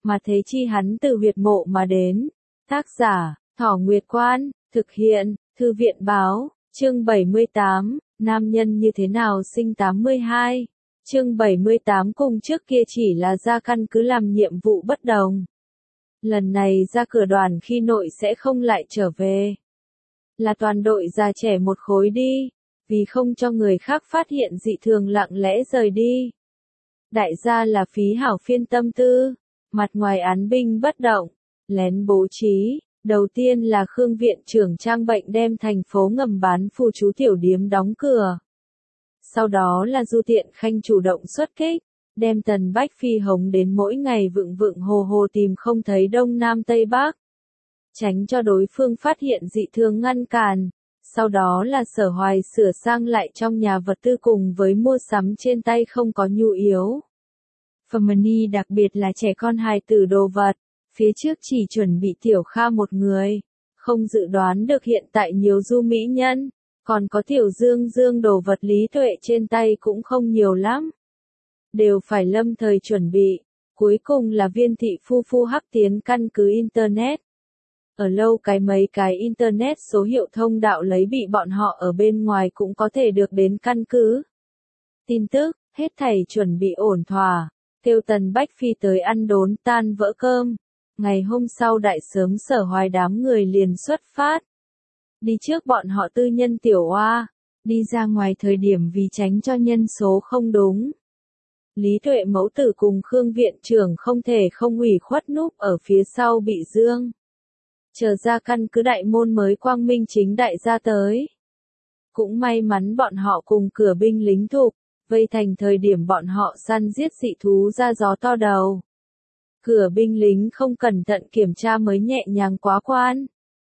mà thế chi hắn từ huyệt mộ mà đến. Tác giả, Thỏ Nguyệt Quan, thực hiện, Thư viện báo, chương 78, nam nhân như thế nào sinh 82. Chương 78 cùng trước kia chỉ là ra căn cứ làm nhiệm vụ bất đồng. Lần này ra cửa đoàn khi nội sẽ không lại trở về. Là toàn đội già trẻ một khối đi, vì không cho người khác phát hiện dị thường lặng lẽ rời đi. Đại gia là phí hảo phiên tâm tư, mặt ngoài án binh bất động, lén bố trí. Đầu tiên là Khương viện trưởng trang bệnh đem thành phố ngầm bán phù chú tiểu điếm đóng cửa. Sau đó là Du Tiện Khanh chủ động xuất kích, đem Tần Bách Phi hống đến mỗi ngày vựng vựng hồ hồ tìm không thấy Đông Nam Tây Bắc. Tránh cho đối phương phát hiện dị thường ngăn cản. Sau đó là Sở Hoài sửa sang lại trong nhà vật tư cùng với mua sắm trên tay không có nhu yếu phẩm đặc biệt là trẻ con hài tử đồ vật. Phía trước chỉ chuẩn bị Tiểu Kha một người, không dự đoán được hiện tại nhiều du mỹ nhân, còn có Tiểu Dương Dương đồ vật Lý Tuệ trên tay cũng không nhiều lắm. Đều phải lâm thời chuẩn bị, cuối cùng là Viên thị phu phu hắc tiến căn cứ Internet. Ở lâu mấy cái Internet số hiệu thông đạo lấy bị bọn họ ở bên ngoài cũng có thể được đến căn cứ. Tin tức, hết thảy chuẩn bị ổn thỏa, kêu Tần Bách Phi tới ăn đốn tan vỡ cơm. Ngày hôm sau đại sớm Sở Hoài đám người liền xuất phát. Đi trước bọn họ tư nhân tiểu oa, đi ra ngoài thời điểm vì tránh cho nhân số không đúng. Lý Tuệ mẫu tử cùng Khương viện trưởng không thể không ủy khuất núp ở phía sau bị dương. Chờ ra căn cứ đại môn mới quang minh chính đại ra tới. Cũng may mắn bọn họ cùng cửa binh lính thục, vây thành thời điểm bọn họ săn giết dị thú ra gió to đầu. Cửa binh lính không cẩn thận kiểm tra mới nhẹ nhàng quá quan.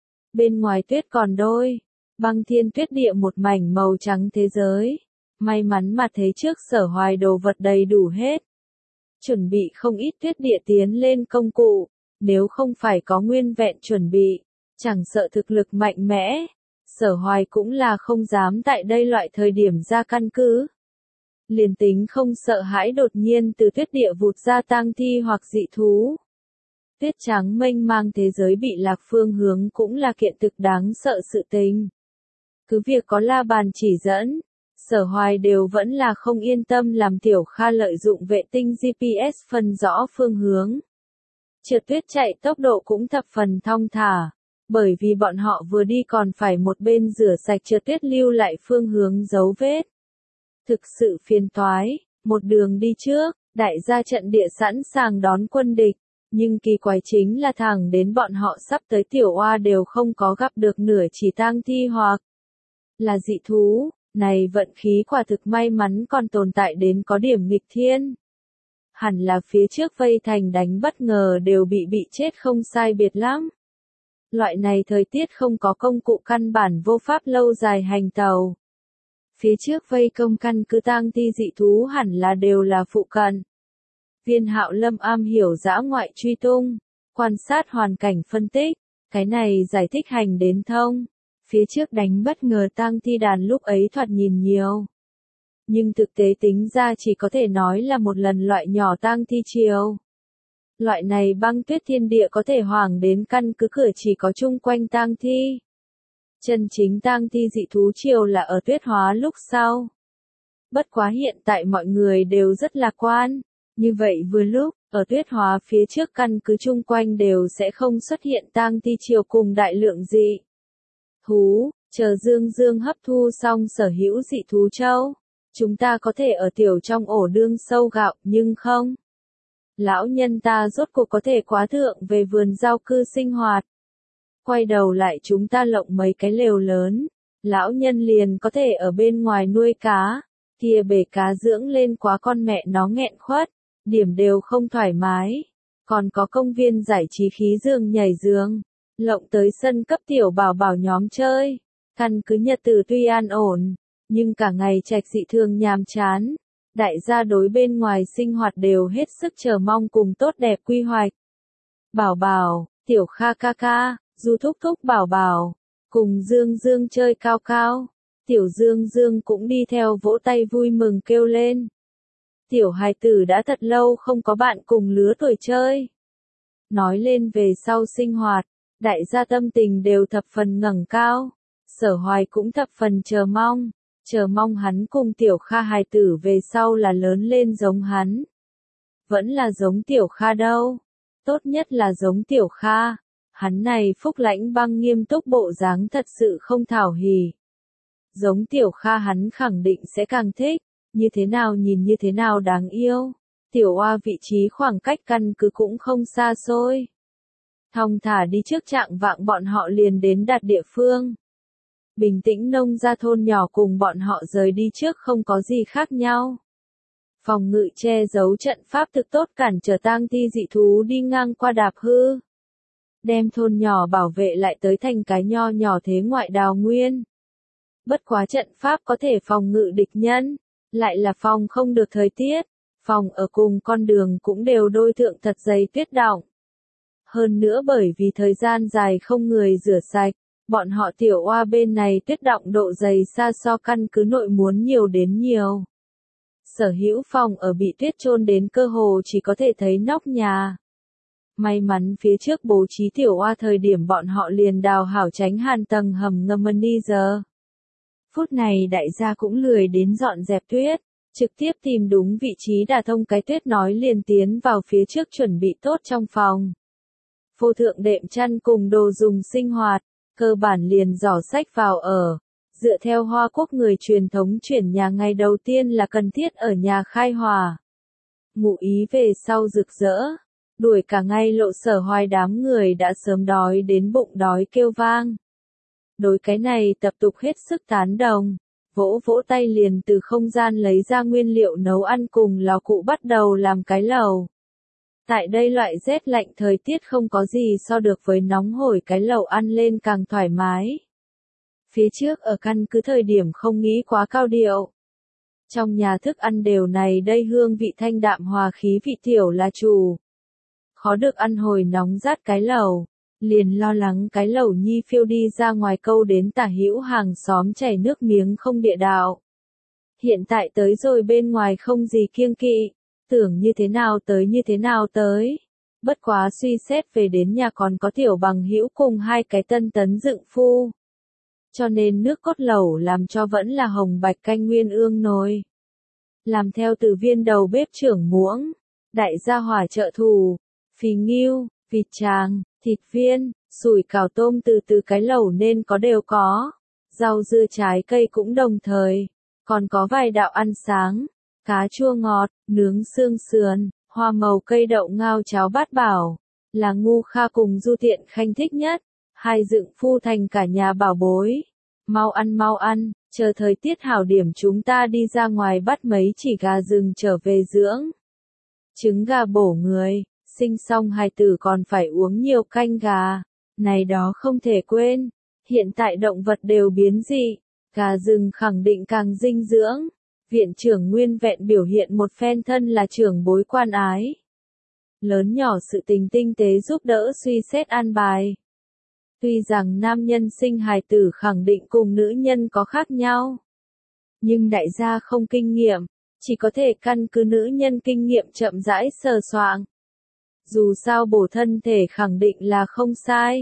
Bên ngoài tuyết còn đôi, băng thiên tuyết địa một mảnh màu trắng thế giới. May mắn mà thế trước Sở Hoài đồ vật đầy đủ hết. Chuẩn bị không ít tuyết địa tiến lên công cụ, nếu không phải có nguyên vẹn chuẩn bị, chẳng sợ thực lực mạnh mẽ. Sở Hoài cũng là không dám tại đây loại thời điểm ra căn cứ. Liền tính không sợ hãi đột nhiên từ tuyết địa vụt ra tang thi hoặc dị thú. Tuyết trắng mênh mang thế giới bị lạc phương hướng cũng là kiện thực đáng sợ sự tình. Cứ việc có la bàn chỉ dẫn, Sở Hoài đều vẫn là không yên tâm làm Tiểu Kha lợi dụng vệ tinh GPS phân rõ phương hướng. Trượt tuyết chạy tốc độ cũng thập phần thong thả, bởi vì bọn họ vừa đi còn phải một bên rửa sạch trượt tuyết lưu lại phương hướng dấu vết. Thực sự phiền toái, một đường đi trước, đại gia trận địa sẵn sàng đón quân địch, nhưng kỳ quái chính là thẳng đến bọn họ sắp tới tiểu oa đều không có gặp được nửa chỉ tang thi hoặc là dị thú, này vận khí quả thực may mắn còn tồn tại đến có điểm nghịch thiên. Hẳn là phía trước vây thành đánh bất ngờ đều bị chết không sai biệt lắm. Loại này thời tiết không có công cụ căn bản vô pháp lâu dài hành tàu. Phía trước vây công căn cứ tang thi dị thú hẳn là đều là phụ cận. Viên Hạo Lâm am hiểu dã ngoại truy tung, quan sát hoàn cảnh phân tích, cái này giải thích hành đến thông. Phía trước đánh bất ngờ tang thi đàn lúc ấy thoạt nhìn nhiều. Nhưng thực tế tính ra chỉ có thể nói là một lần loại nhỏ tang thi chiều. Loại này băng tuyết thiên địa có thể hoảng đến căn cứ cửa chỉ có chung quanh tang thi. Chân chính tang thi dị thú chiều là ở tuyết hóa lúc sau. Bất quá hiện tại mọi người đều rất lạc quan. Như vậy vừa lúc, ở tuyết hóa phía trước căn cứ chung quanh đều sẽ không xuất hiện tang thi chiều cùng đại lượng dị thú. Chờ Dương Dương hấp thu xong sở hữu dị thú châu. Chúng ta có thể ở tiểu trong ổ đương sâu gạo, nhưng không. Lão nhân ta rốt cuộc có thể quá thượng về vườn rau cư sinh hoạt. Quay đầu lại chúng ta lộng mấy cái lều lớn. Lão nhân liền có thể ở bên ngoài nuôi cá. Kia bể cá dưỡng lên quá con mẹ nó nghẹn khuất. Điểm đều không thoải mái. Còn có công viên giải trí khí giường nhảy giường. Lộng tới sân cấp tiểu bảo bảo nhóm chơi. Căn cứ nhật tử tuy an ổn. Nhưng cả ngày trạch dị thường nhàm chán. Đại gia đối bên ngoài sinh hoạt đều hết sức chờ mong cùng tốt đẹp quy hoạch. Bảo bảo, Tiểu Kha ca ca, Du thúc thúc bảo bảo, cùng Dương Dương chơi cao cao. Tiểu Dương Dương cũng đi theo vỗ tay vui mừng kêu lên. Tiểu hài tử đã thật lâu không có bạn cùng lứa tuổi chơi. Nói lên về sau sinh hoạt, đại gia tâm tình đều thập phần ngẩng cao. Sở Hoài cũng thập phần chờ mong hắn cùng Tiểu Kha hài tử về sau là lớn lên giống hắn. Vẫn là giống Tiểu Kha đâu, tốt nhất là giống Tiểu Kha. Hắn này phúc lãnh băng nghiêm túc bộ dáng thật sự không thảo hỉ. Giống Tiểu Kha hắn khẳng định sẽ càng thích, như thế nào nhìn như thế nào đáng yêu. Tiểu Oa vị trí khoảng cách căn cứ cũng không xa xôi. Thong thả đi trước trạng vạng bọn họ liền đến đạt địa phương. Bình tĩnh nông gia thôn nhỏ cùng bọn họ rời đi trước không có gì khác nhau. Phòng ngự che giấu trận pháp thực tốt cản trở tang thi dị thú đi ngang qua đạp hư. Đem thôn nhỏ bảo vệ lại tới thành cái nho nhỏ thế ngoại đào nguyên. Bất quá trận pháp có thể phòng ngự địch nhân, lại là phòng không được thời tiết. Phòng ở cùng con đường cũng đều đôi thượng thật dày tuyết đọng. Hơn nữa bởi vì thời gian dài không người rửa sạch, bọn họ Tiểu Oa bên này tuyết đọng độ dày xa so căn cứ nội muốn nhiều đến nhiều. Sở hữu phòng ở bị tuyết chôn đến cơ hồ chỉ có thể thấy nóc nhà. May mắn phía trước bố trí Tiểu Oa thời điểm bọn họ liền đào hảo tránh hàn tầng hầm ngầm đi giờ. Phút này đại gia cũng lười đến dọn dẹp tuyết, trực tiếp tìm đúng vị trí đả thông cái tuyết nói liền tiến vào phía trước chuẩn bị tốt trong phòng. Phô thượng đệm chăn cùng đồ dùng sinh hoạt, cơ bản liền giỏ sách vào ở. Dựa theo Hoa Quốc người truyền thống chuyển nhà ngày đầu tiên là cần thiết ở nhà khai hỏa. Ngụ ý về sau rực rỡ, đuổi cả ngày lộ Sở Hoài đám người đã sớm đói đến bụng đói kêu vang. Đối cái này tập tục hết sức tán đồng, vỗ vỗ tay liền từ không gian lấy ra nguyên liệu nấu ăn cùng lò cụ bắt đầu làm cái lẩu. Tại đây loại rét lạnh thời tiết không có gì so được với nóng hổi cái lẩu ăn lên càng thoải mái. Phía trước ở căn cứ thời điểm không nghĩ quá cao điệu. Trong nhà thức ăn đều này đây hương vị thanh đạm hòa khí vị tiểu là chủ. Khó được ăn hồi nóng rát cái lẩu, liền lo lắng cái lẩu nhi phiêu đi ra ngoài câu đến tả hữu hàng xóm chảy nước miếng không địa đạo. Hiện tại tới rồi bên ngoài không gì kiêng kỵ, tưởng như thế nào tới. Bất quá suy xét về đến nhà còn có Tiểu Bằng Hữu cùng hai cái tân tấn dựng phu. Cho nên nước cốt lẩu làm cho vẫn là hồng bạch canh nguyên ương nồi. Làm theo từ viên đầu bếp trưởng muỗng, đại gia hỏa trợ thủ, phì ngưu, vịt tràng, thịt viên, sủi cảo tôm từ cái lẩu nên có đều có. Rau dưa trái cây cũng đồng thời, còn có vài đạo ăn sáng, cá chua ngọt, nướng xương sườn, hoa màu cây đậu ngao cháo bát bảo, là Ngu Kha cùng Du Tiện Khanh thích nhất. Hai dựng phu thành cả nhà bảo bối. Mau ăn, chờ thời tiết hảo điểm chúng ta đi ra ngoài bắt mấy chỉ gà rừng trở về dưỡng. Trứng gà bổ người, sinh xong hài tử còn phải uống nhiều canh gà. Này đó không thể quên, hiện tại động vật đều biến dị, gà rừng khẳng định càng dinh dưỡng. Viện trưởng nguyên vẹn biểu hiện một phen thân là trưởng bối quan ái. Lớn nhỏ sự tình tinh tế giúp đỡ suy xét an bài. Tuy rằng nam nhân sinh hài tử khẳng định cùng nữ nhân có khác nhau. Nhưng đại gia không kinh nghiệm, chỉ có thể căn cứ nữ nhân kinh nghiệm chậm rãi sờ soạng. Dù sao bổ thân thể khẳng định là không sai.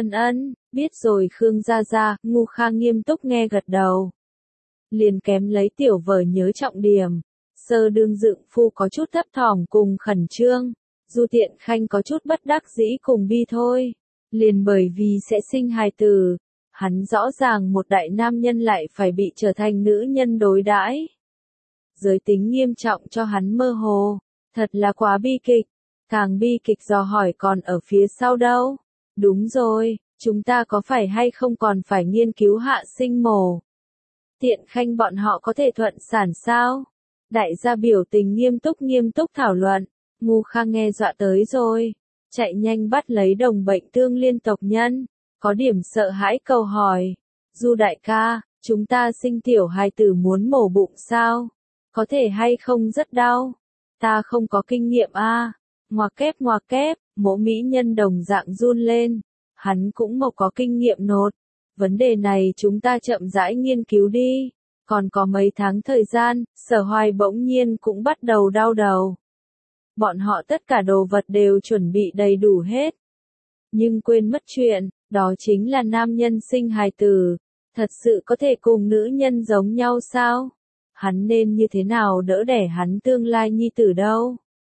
Biết rồi Khương Gia Gia, Ngu Kha nghiêm túc nghe gật đầu. Liền kém lấy tiểu vở nhớ trọng điểm. Sơ đương dựng phu có chút thấp thỏm cùng khẩn trương. Du Tiện Khanh có chút bất đắc dĩ cùng bi thôi. Liền bởi vì sẽ sinh hài tử, hắn rõ ràng một đại nam nhân lại phải bị trở thành nữ nhân đối đãi. Giới tính nghiêm trọng cho hắn mơ hồ, thật là quá bi kịch, càng bi kịch dò hỏi còn ở phía sau đâu. Đúng rồi, chúng ta có phải hay không còn phải nghiên cứu hạ sinh mổ. Tiện Khanh bọn họ có thể thuận sản sao? Đại gia biểu tình nghiêm túc thảo luận, Ngu Kha nghe dọa tới rồi. Chạy nhanh bắt lấy đồng bệnh tương liên tộc nhân, có điểm sợ hãi cầu hỏi. Du đại ca, chúng ta sinh tiểu hài tử muốn mổ bụng sao? Có thể hay không rất đau? Ta không có kinh nghiệm a. Ngoà kép, mỗ mỹ nhân đồng dạng run lên. Hắn cũng một có kinh nghiệm nột. Vấn đề này chúng ta chậm rãi nghiên cứu đi. Còn có mấy tháng thời gian, Sở Hoài bỗng nhiên cũng bắt đầu đau đầu. bọn họ tất cả đồ vật đều chuẩn bị đầy đủ hết. Nhưng quên mất chuyện, đó chính là nam nhân sinh hài tử, thật sự có thể cùng nữ nhân giống nhau sao? Hắn nên như thế nào đỡ đẻ hắn tương lai nhi tử đâu?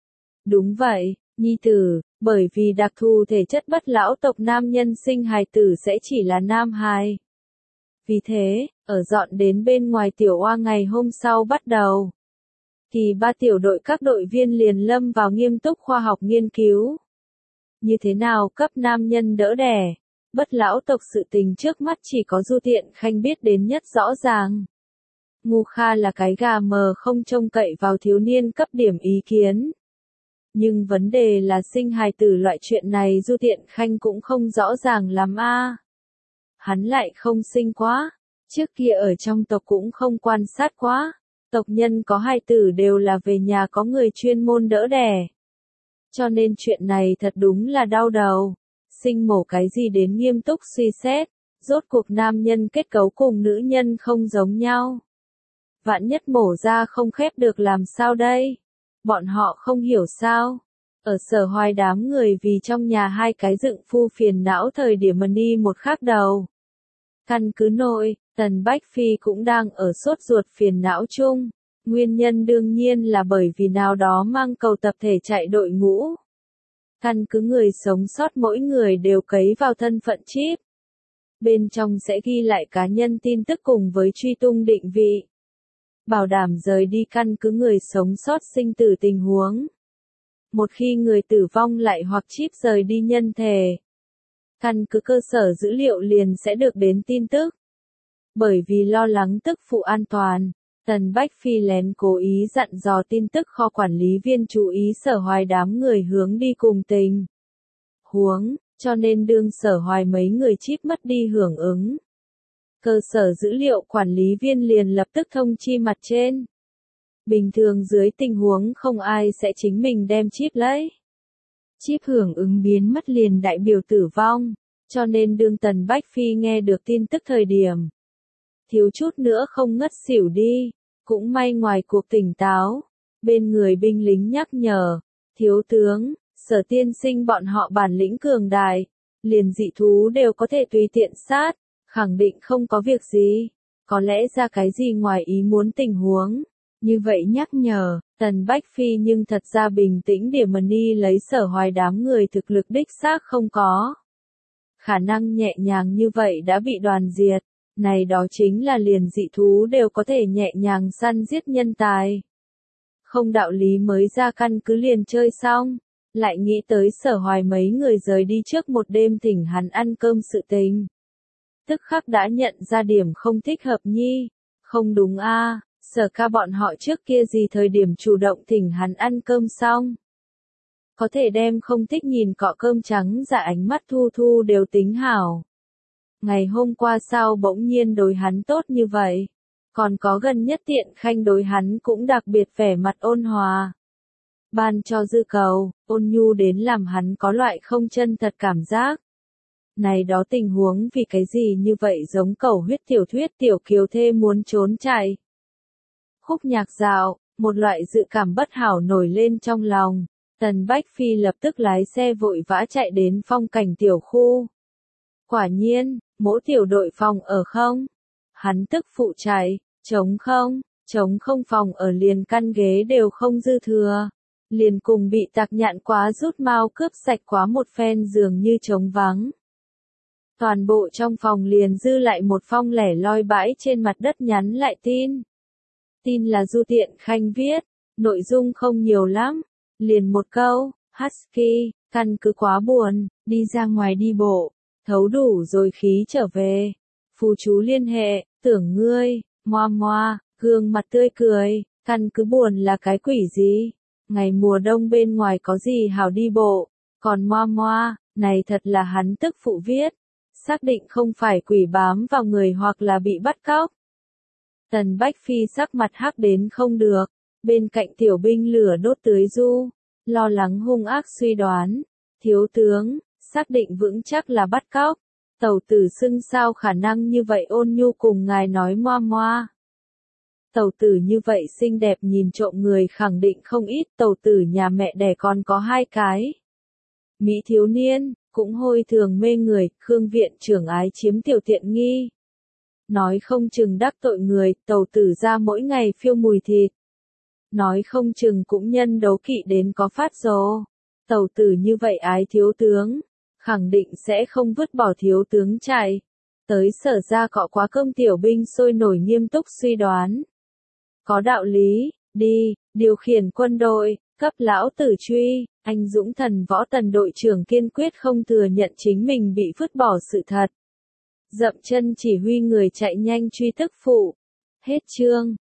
Đúng vậy, nhi tử, bởi vì đặc thù thể chất bất lão tộc nam nhân sinh hài tử sẽ chỉ là nam hài. Vì thế, ở dọn đến bên ngoài tiểu oa ngày hôm sau bắt đầu. Kỳ 3 tiểu đội các đội viên liền lâm vào nghiêm túc khoa học nghiên cứu. Như thế nào cấp nam nhân đỡ đẻ? Bất lão tộc sự tình trước mắt chỉ có Du Tiện Khanh biết đến nhất rõ ràng. Ngu Kha là cái gà mờ không trông cậy vào thiếu niên cấp điểm ý kiến. Nhưng vấn đề là sinh hài tử loại chuyện này Du Tiện Khanh cũng không rõ ràng lắm a. Hắn lại không sinh quá, trước kia ở trong tộc cũng không quan sát quá, tộc nhân có hài tử đều là về nhà có người chuyên môn đỡ đẻ. Cho nên chuyện này thật đúng là đau đầu, sinh mổ cái gì đến nghiêm túc suy xét, rốt cuộc nam nhân kết cấu cùng nữ nhân không giống nhau. Vạn nhất mổ ra không khép được làm sao đây? Bọn họ không hiểu sao? Ở Sở Hoài đám người vì trong nhà hai cái dựng phu phiền não thời điểm đi một khác đầu. Căn cứ nội, Tần Bách Phi cũng đang ở sốt ruột phiền não chung. Nguyên nhân đương nhiên là bởi vì nào đó mang cầu tập thể chạy đội ngũ. Căn cứ người sống sót mỗi người đều cấy vào thân phận chip. Bên trong sẽ ghi lại cá nhân tin tức cùng với truy tung định vị. Bảo đảm rời đi căn cứ người sống sót sinh tử tình huống. Một khi người tử vong lại hoặc chip rời đi nhân thể, căn cứ cơ sở dữ liệu liền sẽ được đến tin tức. Bởi vì lo lắng tức phụ an toàn, Tần Bách Phi lén cố ý dặn dò tin tức kho quản lý viên chú ý Sở Hoài đám người hướng đi cùng tình huống, cho nên đương Sở Hoài mấy người chip mất đi hưởng ứng. Cơ sở dữ liệu quản lý viên liền lập tức thông chi mặt trên. Bình thường dưới tình huống không ai sẽ chính mình đem chip lấy. Chip hưởng ứng biến mất liền đại biểu tử vong, cho nên đương Tần Bách Phi nghe được tin tức thời điểm. Thiếu chút nữa không ngất xỉu đi, cũng may ngoài cuộc tỉnh táo, bên người binh lính nhắc nhở, thiếu tướng, Sở tiên sinh bọn họ bản lĩnh cường đại, liền dị thú đều có thể tùy tiện sát, khẳng định không có việc gì, có lẽ ra cái gì ngoài ý muốn tình huống. Như vậy nhắc nhở, Tần Bách Phi nhưng thật ra bình tĩnh điểm đi lấy Sở Hoài đám người thực lực đích xác không có. Khả năng nhẹ nhàng như vậy đã bị đoàn diệt, này đó chính là liền dị thú đều có thể nhẹ nhàng săn giết nhân tài. Không đạo lý mới ra căn cứ liền chơi xong, lại nghĩ tới Sở Hoài mấy người rời đi trước một đêm thỉnh hắn ăn cơm sự tình. Tức khắc đã nhận ra điểm không thích hợp nhi, không đúng a. Sở ca bọn họ trước kia gì thời điểm chủ động thỉnh hắn ăn cơm xong. Có thể đem không thích nhìn cọ cơm trắng dạ ánh mắt thu thu đều tính hảo. Ngày hôm qua sao bỗng nhiên đối hắn tốt như vậy. Còn có gần nhất Tiện Khanh đối hắn cũng đặc biệt vẻ mặt ôn hòa. Ban cho dư cầu, ôn nhu đến làm hắn có loại không chân thật cảm giác. Này đó tình huống vì cái gì như vậy giống cầu huyết tiểu thuyết tiểu kiều thê muốn trốn chạy. Khúc nhạc dạo, một loại dự cảm bất hảo nổi lên trong lòng. Tần Bách Phi lập tức lái xe vội vã chạy đến phong cảnh tiểu khu. Quả nhiên, mỗi tiểu đội phòng ở không? Hắn tức phụ chạy, trống không phòng ở liền căn ghế đều không dư thừa. Liền cùng bị tạc nhạn quá rút mau cướp sạch quá một phen dường như trống vắng. Toàn bộ trong phòng liền dư lại một phong lẻ loi bãi trên mặt đất nhắn lại tin. Tin là Du Tiện Khanh viết, nội dung không nhiều lắm, liền một câu, Husky, căn cứ quá buồn, đi ra ngoài đi bộ, thấu đủ rồi khí trở về. Phù chú liên hệ, tưởng ngươi, moa moa, gương mặt tươi cười, căn cứ buồn là cái quỷ gì? Ngày mùa đông bên ngoài có gì hảo đi bộ, còn moa moa, này thật là hắn tức phụ viết, xác định không phải quỷ bám vào người hoặc là bị bắt cóc. Tần Bách Phi sắc mặt hắc đến không được, bên cạnh tiểu binh lửa đốt tưới du, lo lắng hung ác suy đoán, thiếu tướng, xác định vững chắc là bắt cóc, tẩu tử xưng sao khả năng như vậy ôn nhu cùng ngài nói moa moa. Tẩu tử như vậy xinh đẹp nhìn trộm người khẳng định không ít, tẩu tử nhà mẹ đẻ còn có 2 cái. Mỹ thiếu niên, cũng hôi thường mê người, Khương viện trưởng ái chiếm tiểu tiện nghi. Nói không chừng đắc tội người, tẩu tử ra mỗi ngày phiêu mùi thịt. Nói không chừng cũng nhân đấu kỵ đến có phát rồ. Tẩu tử như vậy ái thiếu tướng, khẳng định sẽ không vứt bỏ thiếu tướng chạy. Tới Sở ra cọ quá cơm tiểu binh sôi nổi nghiêm túc suy đoán. Có đạo lý, đi, điều khiển quân đội, cấp lão tử truy, anh dũng thần võ tần đội trưởng kiên quyết không thừa nhận chính mình bị vứt bỏ sự thật. Dậm chân chỉ huy người chạy nhanh truy tức phụ. Hết chương.